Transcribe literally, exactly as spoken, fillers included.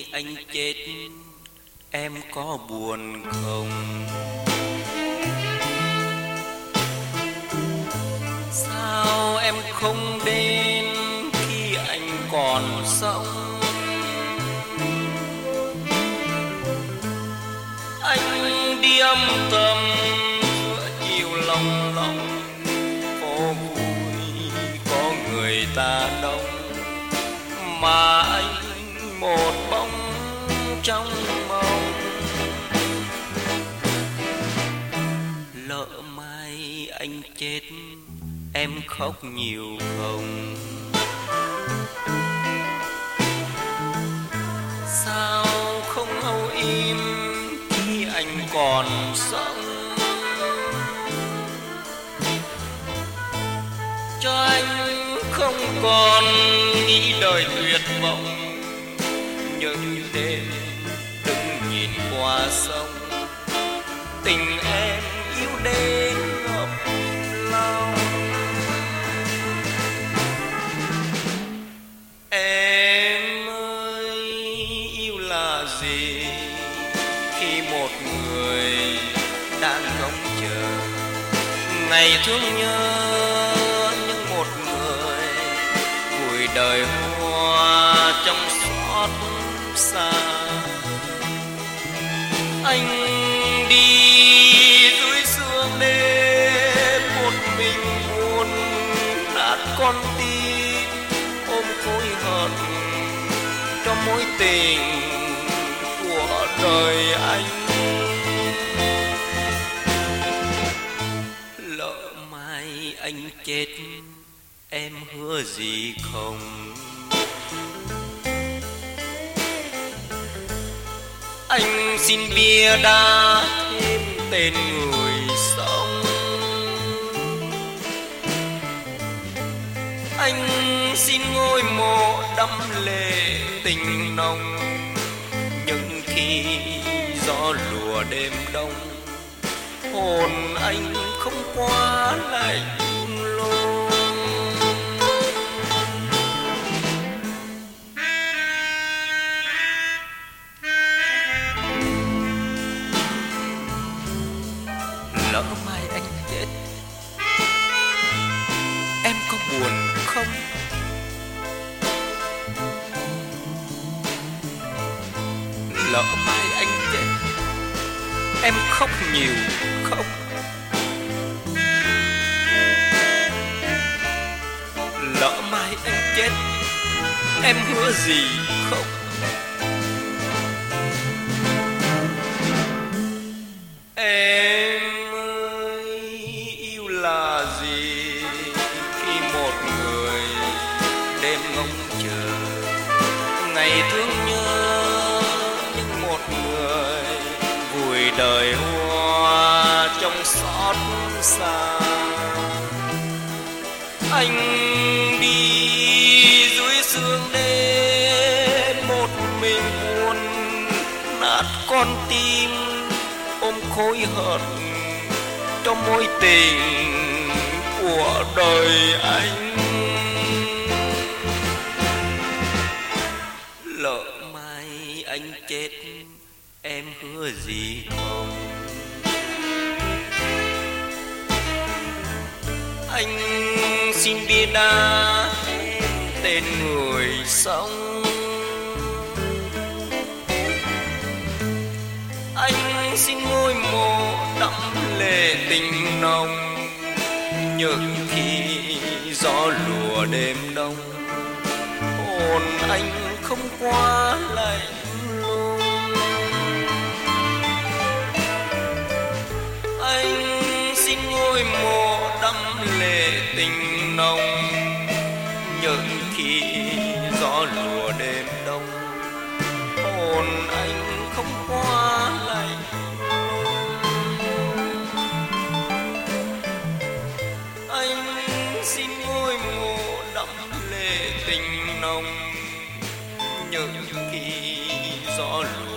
anh chết em có buồn không? Sao em không đến khi anh còn sống? Anh đi âm thầm giữa chiều lòng lòng, có vui có người ta đông, mà anh một bóng trong mộng. Lỡ mai anh chết em khóc nhiều không? Sao không âu im khi anh còn sống? Cho anh không còn nghĩ đời tuyệt vọng, những đêm đứng nhìn qua sông, tình em yêu đến ngập lòng. Em ơi, yêu là gì khi một người đang ngóng chờ ngày thương nhớ, nhưng một người vùi đời hoa trong xót xa. Anh đi dưới sương đêm một mình buồn nát con tim, ôm khối hận cho mối tình của đời anh. Lỡ mai anh chết em hứa gì không? Anh xin bia đá thêm tên người sống. Anh xin ngôi mộ đắm lệ tình nồng, những khi gió lùa đêm đông, hồn anh không quá lạnh lùng. Lỡ mai anh chết em có buồn không? Lỡ mai anh chết em khóc nhiều không? Lỡ mai anh chết em hứa gì không? Em ơi, yêu là gì khi một người đêm ngóng chờ ngày thương nhớ, nhưng một người vùi đời hoa trong xót xa. Anh đi dưới sương đêm một mình buồn nát con tim, ôm khối hận cho mối tình của đời anh. Lỡ mai anh chết em hứa gì không? Anh xin bia đá tên người sống. Anh xin ngôi mộ đắm lệ tình nồng, những khi gió lùa đêm đông, hồn anh không quá lạnh lùng. Anh xin ngôi mộ đắm lệ tình nồng, những khi gió lùa đêm đông, hồn anh không quá lạnh. Anh xin ngôi mộ đắm lệ tình nồng, những khi gió lùa